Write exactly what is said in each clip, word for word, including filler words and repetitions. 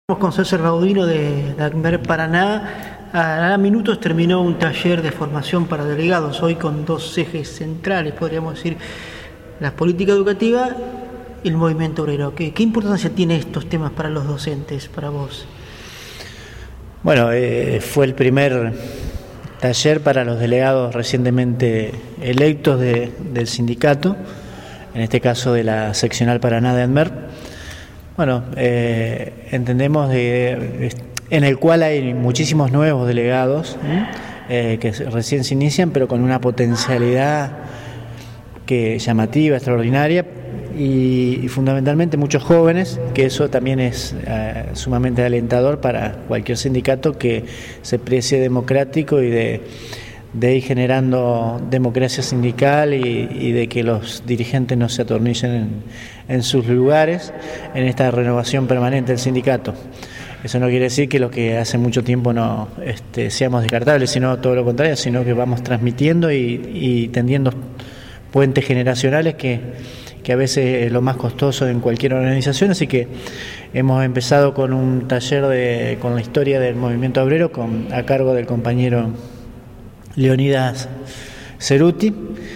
Con César Baudino de, de ANMER Paraná. A minutos terminó un taller de formación para delegados, hoy con dos ejes centrales, podríamos decir, la política educativa y el movimiento obrero. ¿Qué, qué importancia tienen estos temas para los docentes, para vos? Bueno, eh, fue el primer taller para los delegados recientemente electos de, del sindicato, en este caso de la seccional Paraná de ANMER. Bueno, eh, entendemos de, en el cual hay muchísimos nuevos delegados eh, que recién se inician, pero con una potencialidad que llamativa, extraordinaria, y, y fundamentalmente muchos jóvenes, que eso también es eh, sumamente alentador para cualquier sindicato que se precie democrático y de, de ir generando democracia sindical y, y de que los dirigentes no se atornillen en, en sus lugares en esta renovación permanente del sindicato. Eso no quiere decir que los que hace mucho tiempo no este, seamos descartables, sino todo lo contrario, sino que vamos transmitiendo y, y tendiendo puentes generacionales que, que a veces es lo más costoso en cualquier organización. Así que hemos empezado con un taller de, con la historia del movimiento obrero con, a cargo del compañero Leonidas Ceruti,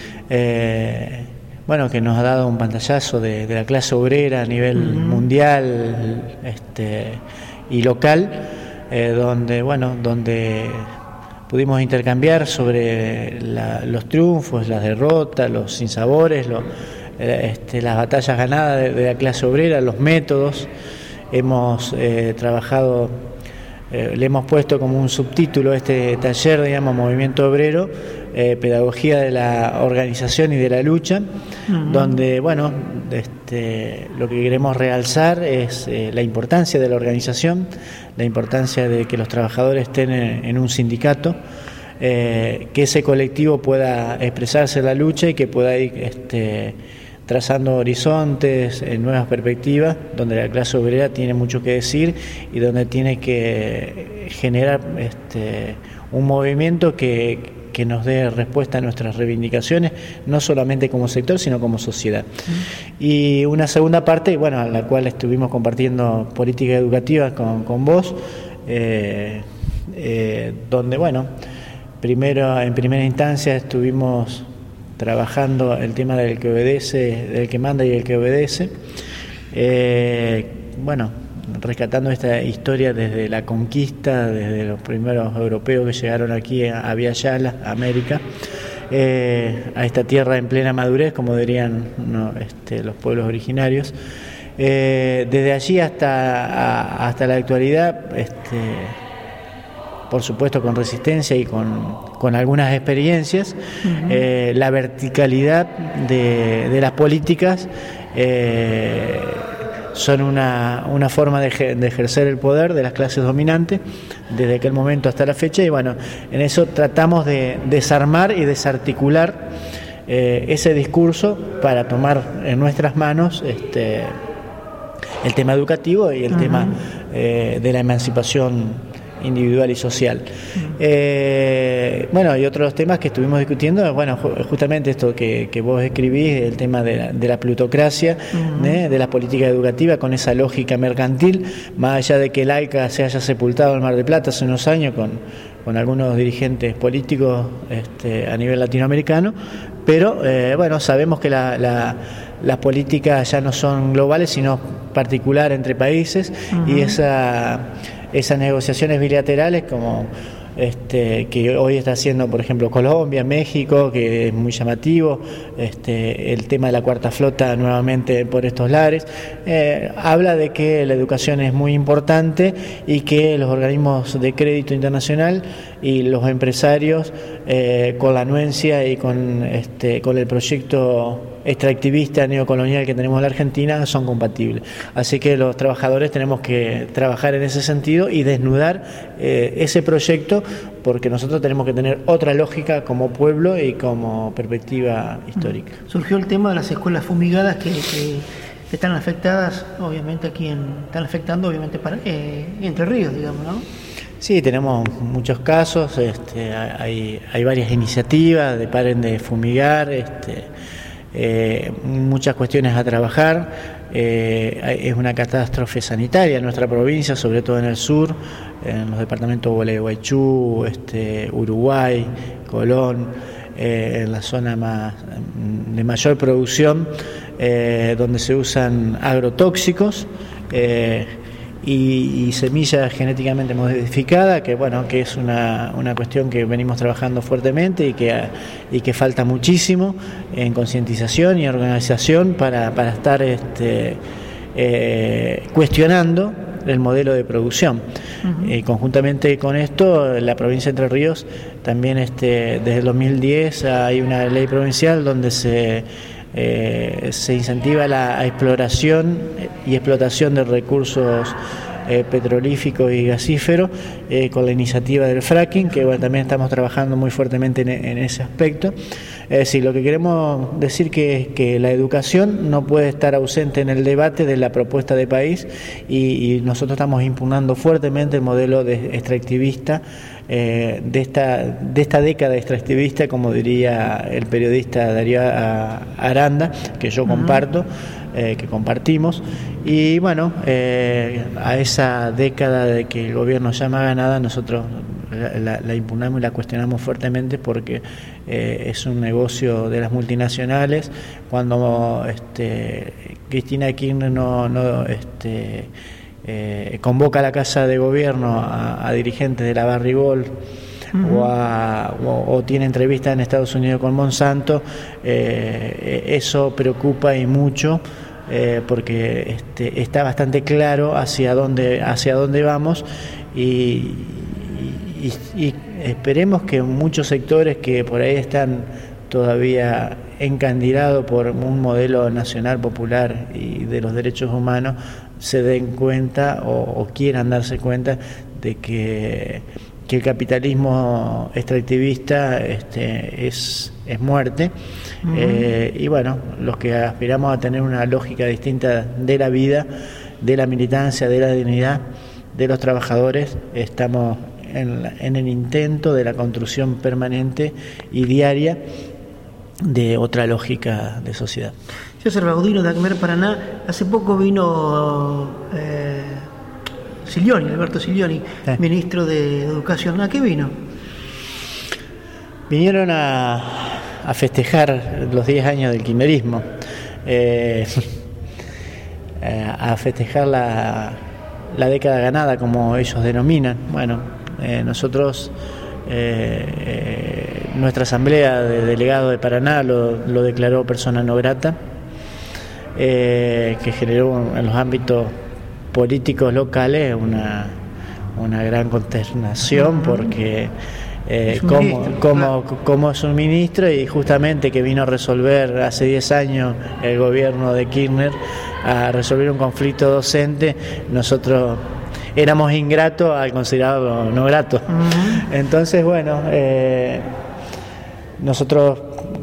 eh, bueno, que nos ha dado un pantallazo de, de la clase obrera a nivel uh-huh. mundial este, y local, eh, donde bueno, donde pudimos intercambiar sobre la, los triunfos, las derrotas, los sinsabores, los, eh, este, las batallas ganadas de, de la clase obrera, los métodos. Hemos eh, trabajado, eh, le hemos puesto como un subtítulo a este taller, digamos, Movimiento Obrero, eh, Pedagogía de la Organización y de la Lucha, uh-huh. donde, bueno, este, lo que queremos realzar es eh, la importancia de la organización, la importancia de que los trabajadores estén en, en un sindicato, eh, que ese colectivo pueda expresarse en la lucha y que pueda ir este, trazando horizontes, en nuevas perspectivas, donde la clase obrera tiene mucho que decir y donde tiene que generar este, un movimiento que, que nos dé respuesta a nuestras reivindicaciones, no solamente como sector, sino como sociedad. Uh-huh. Y una segunda parte, bueno, a la cual estuvimos compartiendo política educativa con, con vos, eh, eh, donde, bueno, primero, en primera instancia estuvimos trabajando el tema del que obedece, del que manda y el que obedece, eh, bueno, rescatando esta historia desde la conquista, desde los primeros europeos que llegaron aquí a, a Via Yala, a América, eh, a esta tierra en plena madurez, como dirían no, este, los pueblos originarios. Eh, desde allí hasta, a, hasta la actualidad, este, por supuesto con resistencia y con, con algunas experiencias, uh-huh. eh, la verticalidad de, de las políticas eh, son una, una forma de, de ejercer el poder de las clases dominantes desde aquel momento hasta la fecha, y bueno, en eso tratamos de desarmar y desarticular eh, ese discurso para tomar en nuestras manos este, el tema educativo y el uh-huh. tema eh, de la emancipación individual y social. Uh-huh. Eh, bueno, y otros temas que estuvimos discutiendo, bueno, justamente esto que, que vos escribís, el tema de la, de la plutocracia, uh-huh. ¿eh? de la política educativa con esa lógica mercantil, más allá de que el ALCA se haya sepultado en Mar del Plata hace unos años con, con algunos dirigentes políticos este, a nivel latinoamericano, pero eh, bueno, sabemos que la, la las políticas ya no son globales, sino particulares entre países, uh-huh. y esa esas negociaciones bilaterales como este, que hoy está haciendo, por ejemplo, Colombia, México, que es muy llamativo, este, el tema de la cuarta flota nuevamente por estos lares, eh, habla de que la educación es muy importante y que los organismos de crédito internacional y los empresarios, eh, con la anuencia y con, este, con el proyecto extractivista neocolonial que tenemos en la Argentina son compatibles. Así que los trabajadores tenemos que trabajar en ese sentido y desnudar eh, ese proyecto, porque nosotros tenemos que tener otra lógica como pueblo y como perspectiva histórica. Surgió el tema de las escuelas fumigadas que, que están afectadas, obviamente aquí en, están afectando obviamente para eh, Entre Ríos, digamos, ¿no? Sí, tenemos muchos casos, este, hay, hay varias iniciativas de paren de fumigar, este, Eh, muchas cuestiones a trabajar. eh, es una catástrofe sanitaria en nuestra provincia, sobre todo en el sur, en los departamentos de Gualeguaychú, este, Uruguay, Colón, eh, en la zona más, de mayor producción, eh, donde se usan agrotóxicos, eh, Y, y semilla genéticamente modificada, que bueno, que es una, una cuestión que venimos trabajando fuertemente y que, y que falta muchísimo en concientización y organización para, para estar este, eh, cuestionando el modelo de producción. Uh-huh. Eh, conjuntamente con esto, la provincia de Entre Ríos también este, desde el dos mil diez hay una ley provincial donde se Eh, se incentiva la exploración y explotación de recursos eh, petrolíficos y gasíferos eh, con la iniciativa del fracking, que bueno, también estamos trabajando muy fuertemente en, en ese aspecto. Es decir, lo que queremos decir que es que la educación no puede estar ausente en el debate de la propuesta de país y, y nosotros estamos impugnando fuertemente el modelo de extractivista Eh, de esta de esta década extractivista, como diría el periodista Darío Aranda, que yo comparto, eh, que compartimos, y bueno, eh, a esa década de que el gobierno llama ganada, nosotros la, la, la impugnamos y la cuestionamos fuertemente porque eh, es un negocio de las multinacionales. Cuando este, Cristina Kirchner no, no este, Eh, convoca a la Casa de Gobierno a, a dirigentes de la Barrigol uh-huh. o, a, o, o tiene entrevistas en Estados Unidos con Monsanto, eh, eso preocupa y mucho eh, porque este, está bastante claro hacia dónde, hacia dónde vamos y, y, y esperemos que muchos sectores que por ahí están todavía encandilados por un modelo nacional popular y de los derechos humanos se den cuenta o, o quieran darse cuenta de que, que el capitalismo extractivista este, es, es muerte. Uh-huh. eh, y bueno, los que aspiramos a tener una lógica distinta de la vida, de la militancia, de la dignidad de los trabajadores, estamos en, la, en el intento de la construcción permanente y diaria de otra lógica de sociedad. César Baudino de ACMER Paraná, hace poco vino eh, Siglioni, Alberto Siglioni, eh. ministro de Educación. ¿A qué vino? Vinieron a, a festejar los diez años del kirchnerismo, eh, a festejar la, la década ganada, como ellos denominan. Bueno, eh, nosotros... Eh, eh, nuestra asamblea de delegados de Paraná lo, lo declaró persona no grata, eh, que generó en los ámbitos políticos locales una, una gran consternación porque eh, es como, ministro, como, claro. como es un ministro y justamente que vino a resolver hace diez años el gobierno de Kirchner, a resolver un conflicto docente, nosotros éramos ingratos al considerarlo no grato. Uh-huh. Entonces, bueno, eh, nosotros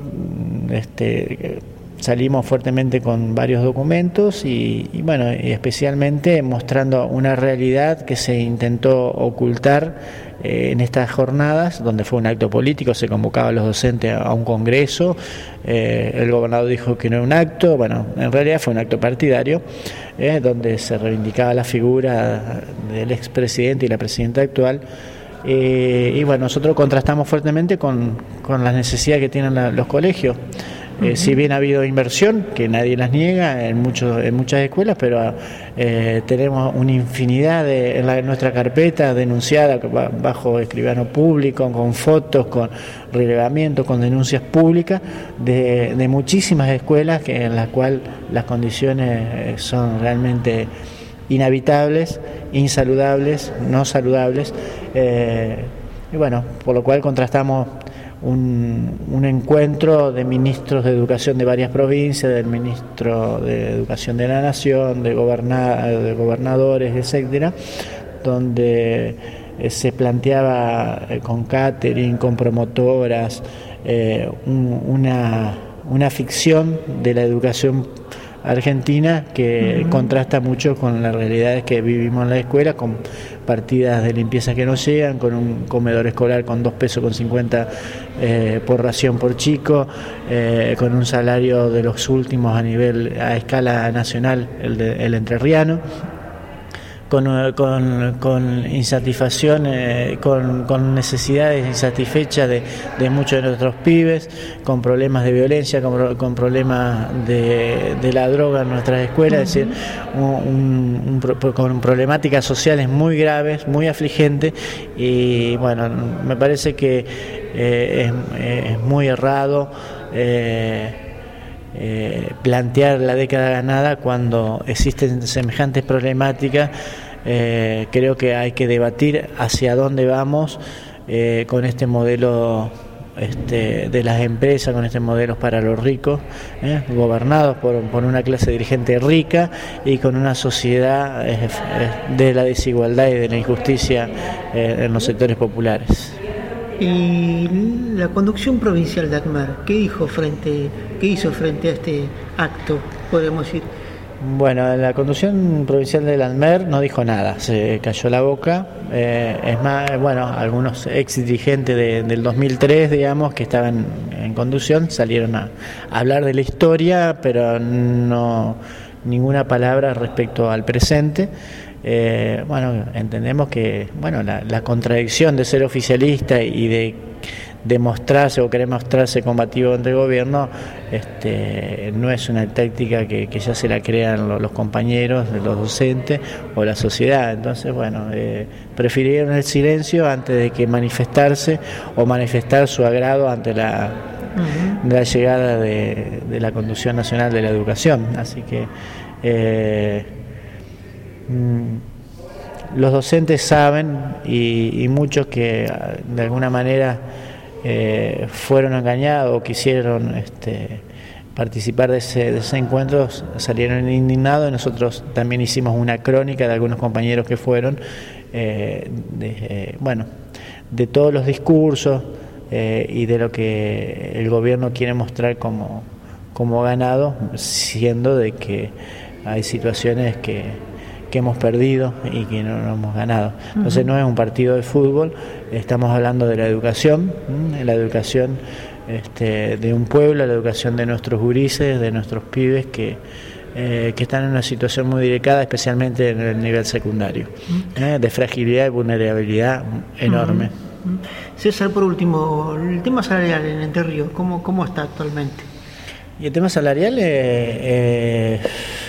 este, salimos fuertemente con varios documentos y, y bueno, y especialmente mostrando una realidad que se intentó ocultar eh, en estas jornadas, donde fue un acto político, se convocaba a los docentes a un congreso, eh, el gobernador dijo que no era un acto, bueno, en realidad fue un acto partidario, eh, donde se reivindicaba la figura del expresidente y la presidenta actual. Eh, y bueno, nosotros contrastamos fuertemente con, con las necesidades que tienen la, los colegios. Eh, uh-huh. Si bien ha habido inversión, que nadie las niega en, muchos, en muchas escuelas, pero eh, tenemos una infinidad de, en, la, en nuestra carpeta denunciada bajo escribano público, con fotos, con relevamientos, con denuncias públicas de, de muchísimas escuelas que, en las cuales las condiciones son realmente inhabitables, insaludables, no saludables, eh, y bueno, por lo cual contrastamos un, un encuentro de ministros de educación de varias provincias, del ministro de Educación de la Nación, de, goberna, de gobernadores, etcétera, donde eh, se planteaba eh, con catering, con promotoras, eh, un, una, una ficción de la educación argentina que uh-huh. contrasta mucho con las realidades que vivimos en la escuela, con partidas de limpieza que no llegan, con un comedor escolar con dos pesos con cincuenta eh, por ración por chico, eh, con un salario de los últimos a nivel, a escala nacional, el, de, el entrerriano. Con, con, con insatisfacción, eh, con, con necesidades insatisfechas de, de muchos de nuestros pibes, con problemas de violencia, con, con problemas de, de la droga en nuestras escuelas, uh-huh. es decir, un, un, con problemáticas sociales muy graves, muy afligentes, y bueno, me parece que eh, es, es muy errado eh, Eh, plantear la década ganada cuando existen semejantes problemáticas. Eh, creo que hay que debatir hacia dónde vamos eh, con este modelo este, de las empresas, con este modelo para los ricos, eh, gobernados por, por una clase dirigente rica y con una sociedad eh, de la desigualdad y de la injusticia eh, en los sectores populares. Y la conducción provincial de ACMER, ¿qué dijo frente, qué hizo frente a este acto, podemos decir? Bueno, la conducción provincial del ACMER no dijo nada, se cayó la boca. Eh, es más, bueno, algunos ex dirigentes de, del dos mil tres, digamos, que estaban en conducción, salieron a, a hablar de la historia, pero no ninguna palabra respecto al presente. Eh, bueno, entendemos que bueno la, la contradicción de ser oficialista y de demostrarse o querer mostrarse combativo ante el gobierno este, no es una táctica que, que ya se la crean los, los compañeros, los docentes o la sociedad. Entonces, bueno, eh, prefirieron el silencio antes de que manifestarse o manifestar su agrado ante la, uh-huh. la llegada de, de la Conducción Nacional de la Educación. Así que eh, los docentes saben y, y muchos que de alguna manera eh, fueron engañados o quisieron este, participar de ese, de ese encuentro salieron indignados. Nosotros también hicimos una crónica de algunos compañeros que fueron eh, de, eh, bueno, de todos los discursos eh, y de lo que el gobierno quiere mostrar como, como ganado, siendo de que hay situaciones que que hemos perdido y que no, no hemos ganado. Entonces no es un partido de fútbol, estamos hablando de la educación, ¿m? la educación este, de un pueblo, la educación de nuestros gurises, de nuestros pibes que, eh, que están en una situación muy delicada, especialmente en el nivel secundario, ¿eh? de fragilidad y vulnerabilidad enorme. César, por último, el tema salarial en Entre Ríos, ¿cómo, cómo está actualmente? Y el tema salarial eh, eh,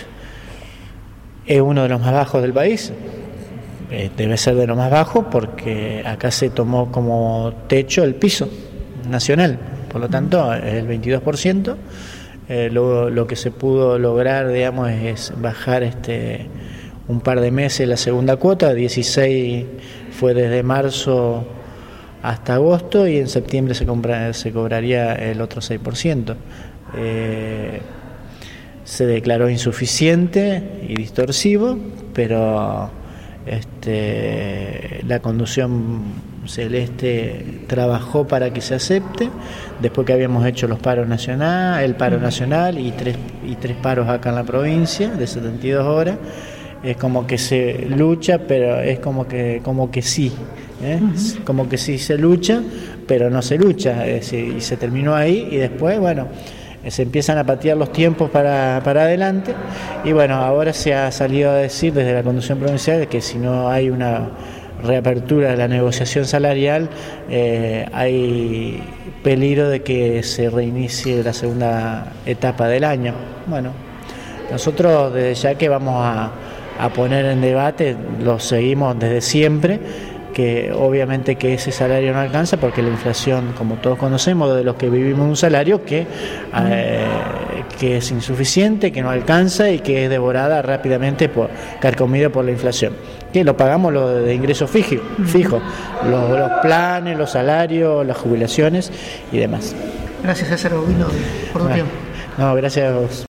es uno de los más bajos del país, eh, debe ser de lo más bajo porque acá se tomó como techo el piso nacional, por lo tanto el veintidós por ciento, eh, lo, lo que se pudo lograr, digamos, es bajar este un par de meses la segunda cuota, dieciséis fue desde marzo hasta agosto y en septiembre se, compra, se cobraría el otro seis por ciento. Eh, se declaró insuficiente y distorsivo, pero este, la Conducción Celeste trabajó para que se acepte, después que habíamos hecho los paros nacional, el paro nacional y tres, y tres paros acá en la provincia de setenta y dos horas. Es como que se lucha, pero es como que como que sí, ¿eh? Uh-huh. Como que sí se lucha, pero no se lucha, es decir, y se terminó ahí y después, bueno, se empiezan a patear los tiempos para, para adelante y bueno, ahora se ha salido a decir desde la Conducción Provincial que si no hay una reapertura de la negociación salarial eh, hay peligro de que se reinicie la segunda etapa del año. Bueno, nosotros desde ya que vamos a, a poner en debate, lo seguimos desde siempre, que obviamente que ese salario no alcanza porque la inflación, como todos conocemos, de los que vivimos un salario que, eh, que es insuficiente, que no alcanza y que es devorada rápidamente, por carcomida por la inflación, que lo pagamos lo de ingresos fijos, fijo, los, los planes, los salarios, las jubilaciones y demás. Gracias, César Bovino, por tu bueno, tiempo. No, gracias a vos.